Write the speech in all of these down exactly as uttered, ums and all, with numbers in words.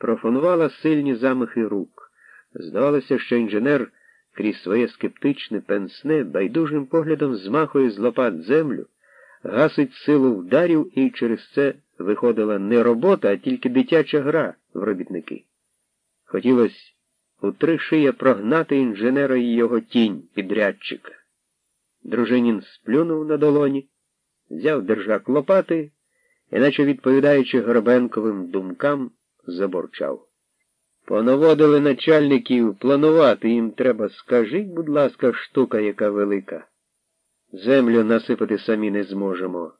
пропонувала сильні замахи рук. Здавалося, що інженер крізь своє скептичне пенсне байдужим поглядом змахує з лопат землю, гасить силу вдарів, і через це виходила не робота, а тільки дитяча гра в робітники. Хотілося у три шия прогнати інженера і його тінь, підрядчика. Дружинін сплюнув на долоні, взяв держак лопати і, наче відповідаючи Горбенковим думкам, заборчав. Понаводили начальників планувати, їм треба, скажіть, будь ласка, штука яка велика. Землю насипати самі не зможемо.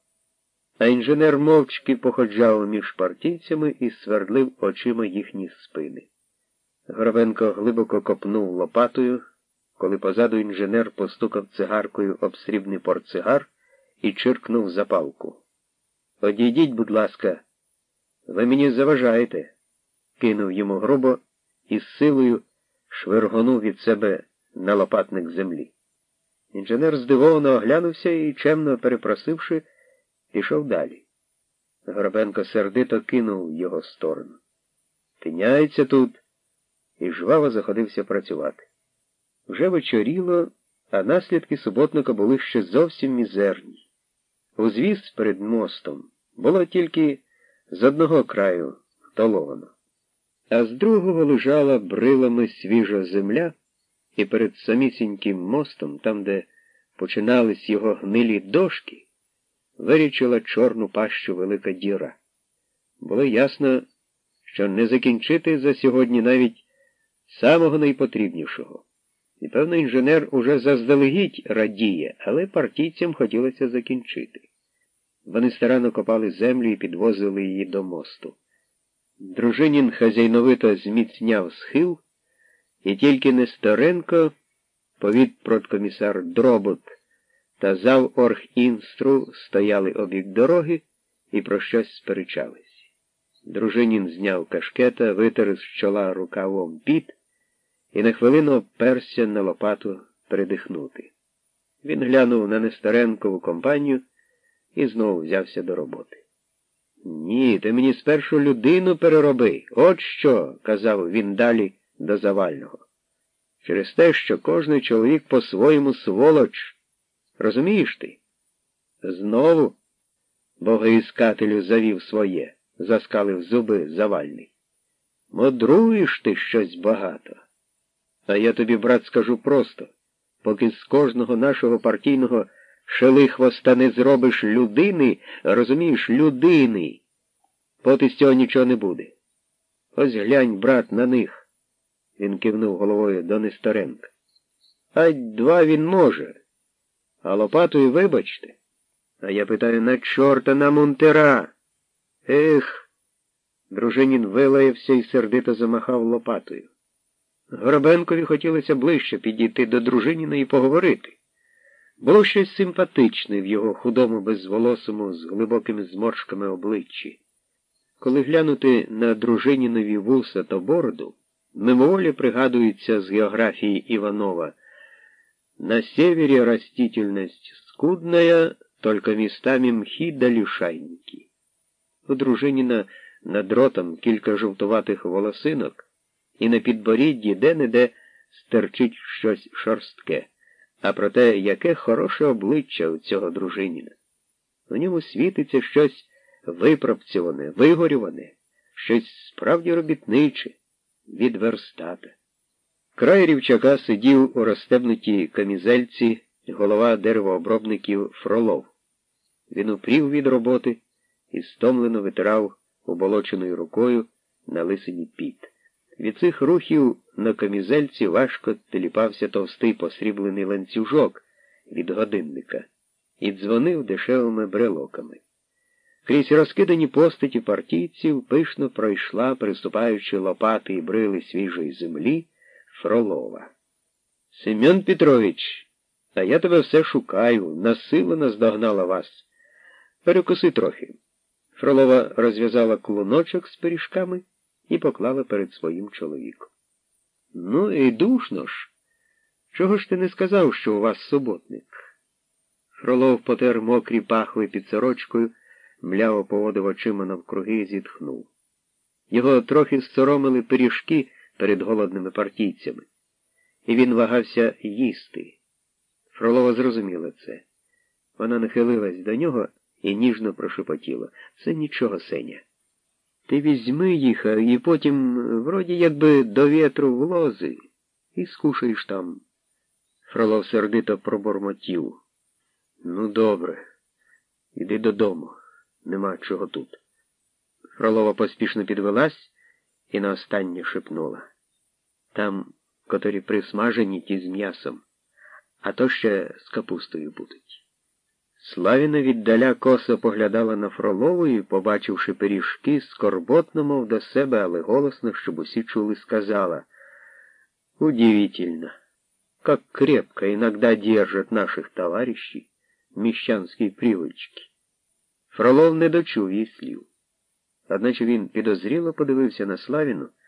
А інженер мовчки походжав між партійцями і свердлив очима їхні спини. Горбенко глибоко копнув лопатою, коли позаду інженер постукав цигаркою об срібний портсигар і чиркнув запалку. «Одійдіть, будь ласка, ви мені заважаєте», — кинув йому грубо і з силою швиргонув від себе на лопатник землі. Інженер здивовано оглянувся і, чемно перепросивши, пішов далі. Горбенко сердито кинув в його сторону. «Тиняється тут», і жваво заходився працювати. Вже вечоріло, а наслідки суботника були ще зовсім мізерні. Узвіз перед мостом було тільки з одного краю втоловано, а з другого лежала брилами свіжа земля, і перед самісіньким мостом, там, де починались його гнилі дошки, вирічила чорну пащу велика діра. Було ясно, що не закінчити за сьогодні навіть самого найпотрібнішого. І, певно, інженер уже заздалегідь радіє, але партійцям хотілося закінчити. Вони старанно копали землю і підвозили її до мосту. Дружинін хазяйновито зміцняв схил, і тільки Несторенко, повітпродкомісар Дробот та зав оргінстру стояли обік дороги і про щось сперечались. Дружинін зняв кашкета, витер з чола рукавом піт і на хвилину оперся на лопату передихнути. Він глянув на Несторенкову компанію і знову взявся до роботи. «Ні, ти мені спершу людину перероби. От що», — казав він далі до Завального. «Через те, що кожний чоловік по-своєму сволоч. Розумієш ти?» «Знову?» — богоіскателю завів своє, заскалив зуби Завальний. «Мудруєш ти щось багато. А я тобі, брат, скажу просто, поки з кожного нашого партійного шелихвоста не зробиш людини, розумієш, людини, поти з цього нічого не буде. Ось глянь, брат, на них», — він кивнув головою до Несторенка. «Ать два він може, а лопатою вибачте. А я питаю, на чорта на мунтера? Ех!» Дружинін вилаявся і сердито замахав лопатою. Горобенкові хотілося ближче підійти до Дружиніна і поговорити. Було щось симпатичне в його худому, безволосому, з глибокими зморшками обличчі. Коли глянути на Дружинінові вуса та бороду, мимоволі пригадується з географії Иванова: «На севере растительность скудная, только местами мхи да лишайники». У Дружиніна над ротом кілька жовтуватих волосинок, і на підборідді де-не-де стерчить щось шорстке. А проте, яке хороше обличчя у цього Дружиніна. У ньому світиться щось випрацьоване, вигорюване, щось справді робітниче, від верстата. Край рівчака сидів у розстебнутій камізельці голова деревообробників Фролов. Він упрів від роботи і стомлено витирав уболоченою рукою на лисині піт. Від цих рухів на камізельці важко теліпався товстий посріблений ланцюжок від годинника і дзвонив дешевими брелоками. Крізь розкидані постаті партійців пишно пройшла, приступаючи лопати і брили свіжої землі, Фролова. «Семен Петрович, а я тебе все шукаю, насилу наздогнала вас. Перекуси трохи». Фролова розв'язала клуночок з пиріжками і поклала перед своїм чоловіком. «Ну і душно ж. Чого ж ти не сказав, що у вас суботник?» Фролов потер мокрі пахви під сорочкою, мляво поводив очима навкруги і зітхнув. Його трохи соромили пиріжки перед голодними партійцями, і він вагався їсти. Фролова зрозуміла це. Вона нахилилась до нього і ніжно прошепотіла: «Це нічого, Сеня. Ти візьми їх, і потім, вроді, якби до вітру в лози, і скушаєш там». Фролов сердито пробормотів: «Ну, добре, іди додому, нема чого тут». Фролова поспішно підвелась і на останнє шепнула: «Там, котрі присмажені, ті з м'ясом, а то ще з капустою будуть». Славіна віддаля косо поглядала на Фролову і, побачивши пиріжки, скорботно, мов до себе, але голосно, щоб усі чули, сказала: «Удивительно, как крепко иногда держат наших товарищей міщанські привички». Фролов не дочув її слів. Одначе він підозріло подивився на Славіну